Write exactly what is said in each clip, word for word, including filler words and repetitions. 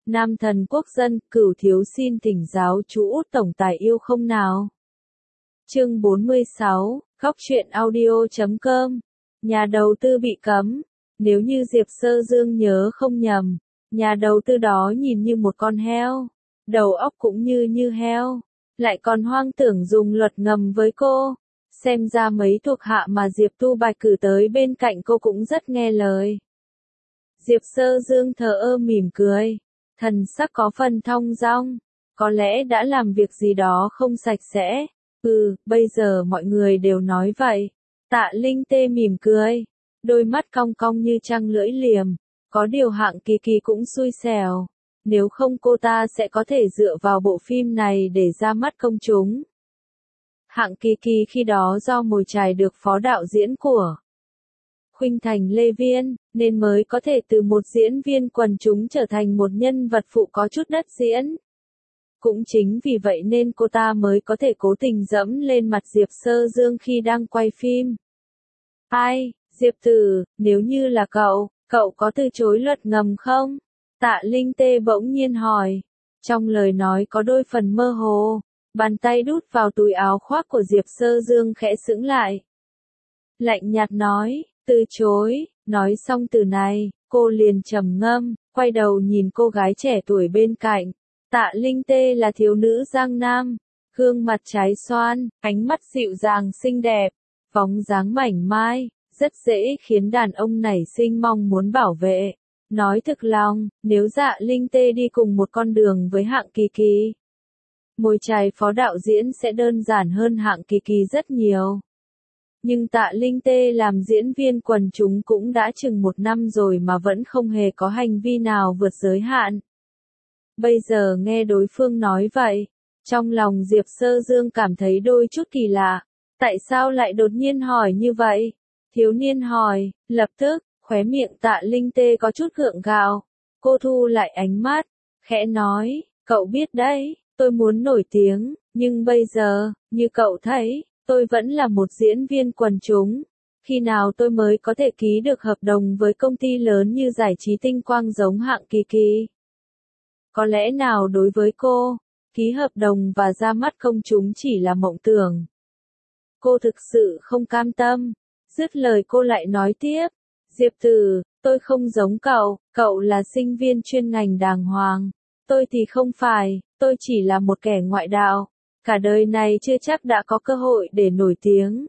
Nam thần quốc dân, Cửu thiếu xin thỉnh giáo chú Út tổng tài yêu không nào. Chương bốn mươi sáu, góc truyện audio chấm com. Nhà đầu tư bị cấm. Nếu như Diệp Sơ Dương nhớ không nhầm, nhà đầu tư đó nhìn như một con heo, đầu óc cũng như như heo, lại còn hoang tưởng dùng luật ngầm với cô. Xem ra mấy thuộc hạ mà Diệp Tu Bạch cử tới bên cạnh cô cũng rất nghe lời. Diệp Sơ Dương thờ ơ mỉm cười, thần sắc có phần thong dong, có lẽ đã làm việc gì đó không sạch sẽ. Ừ, bây giờ mọi người đều nói vậy. Tạ Linh Tê mỉm cười, đôi mắt cong cong như trăng lưỡi liềm, có điều Hạng Kỳ Kỳ cũng xui xẻo, nếu không cô ta sẽ có thể dựa vào bộ phim này để ra mắt công chúng. Hạng Kỳ Kỳ khi đó do mồi chài được phó đạo diễn của Khuynh Thành Lê Viên, nên mới có thể từ một diễn viên quần chúng trở thành một nhân vật phụ có chút đất diễn. Cũng chính vì vậy nên cô ta mới có thể cố tình dẫm lên mặt Diệp Sơ Dương khi đang quay phim. Ai, Diệp Tử, nếu như là cậu, cậu có từ chối luật ngầm không? Tạ Linh Tê bỗng nhiên hỏi. Trong lời nói có đôi phần mơ hồ, bàn tay đút vào túi áo khoác của Diệp Sơ Dương khẽ sững lại. Lạnh nhạt nói, từ chối, nói xong từ này, cô liền trầm ngâm, quay đầu nhìn cô gái trẻ tuổi bên cạnh. Tạ Linh Tê là thiếu nữ Giang Nam, gương mặt trái xoan, ánh mắt dịu dàng xinh đẹp, bóng dáng mảnh mai, rất dễ khiến đàn ông nảy sinh mong muốn bảo vệ. Nói thực lòng, nếu Dạ Linh Tê đi cùng một con đường với Hạng Kỳ Kỳ, mồi chài phó đạo diễn sẽ đơn giản hơn Hạng Kỳ Kỳ rất nhiều. Nhưng Tạ Linh Tê làm diễn viên quần chúng cũng đã chừng một năm rồi mà vẫn không hề có hành vi nào vượt giới hạn. Bây giờ nghe đối phương nói vậy, trong lòng Diệp Sơ Dương cảm thấy đôi chút kỳ lạ. Tại sao lại đột nhiên hỏi như vậy? Thiếu niên hỏi, lập tức, khóe miệng Tạ Linh Tê có chút gượng gạo. Cô thu lại ánh mắt, khẽ nói, cậu biết đấy, tôi muốn nổi tiếng, nhưng bây giờ, như cậu thấy, tôi vẫn là một diễn viên quần chúng. Khi nào tôi mới có thể ký được hợp đồng với công ty lớn như Giải trí Tinh Quang giống Hạng Kỳ Kỳ? Có lẽ nào đối với cô, ký hợp đồng và ra mắt công chúng chỉ là mộng tưởng. Cô thực sự không cam tâm. Dứt lời cô lại nói tiếp, Diệp Tử, tôi không giống cậu, cậu là sinh viên chuyên ngành đàng hoàng. Tôi thì không phải, tôi chỉ là một kẻ ngoại đạo. Cả đời này chưa chắc đã có cơ hội để nổi tiếng.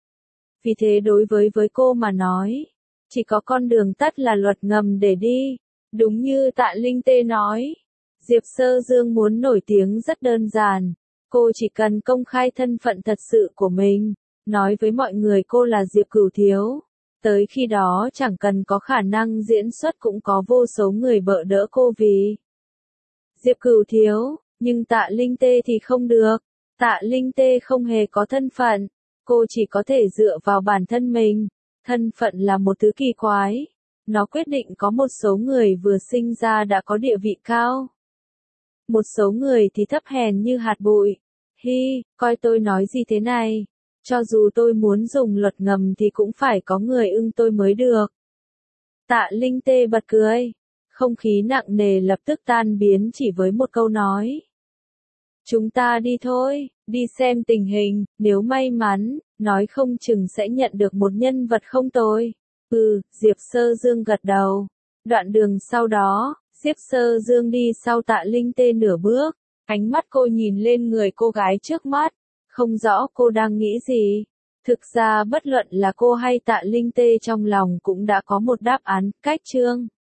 Vì thế đối với với cô mà nói, chỉ có con đường tắt là luật ngầm để đi. Đúng như Tạ Linh Tê nói, Diệp Sơ Dương muốn nổi tiếng rất đơn giản. Cô chỉ cần công khai thân phận thật sự của mình, nói với mọi người cô là Diệp Cửu Thiếu. Tới khi đó chẳng cần có khả năng diễn xuất cũng có vô số người bợ đỡ cô vì Diệp Cửu Thiếu, nhưng Tạ Linh Tê thì không được. Tạ Linh Tê không hề có thân phận, cô chỉ có thể dựa vào bản thân mình. Thân phận là một thứ kỳ quái, nó quyết định có một số người vừa sinh ra đã có địa vị cao. Một số người thì thấp hèn như hạt bụi. Hi, coi tôi nói gì thế này, cho dù tôi muốn dùng luật ngầm thì cũng phải có người ưng tôi mới được. Tạ Linh Tê bật cười, không khí nặng nề lập tức tan biến chỉ với một câu nói. Chúng ta đi thôi, đi xem tình hình, nếu may mắn, nói không chừng sẽ nhận được một nhân vật không tồi. Ừ, Diệp Sơ Dương gật đầu. Đoạn đường sau đó, Diệp Sơ Dương đi sau Tạ Linh Tê nửa bước, ánh mắt cô nhìn lên người cô gái trước mắt, không rõ cô đang nghĩ gì. Thực ra bất luận là cô hay Tạ Linh Tê trong lòng cũng đã có một đáp án, cách chương.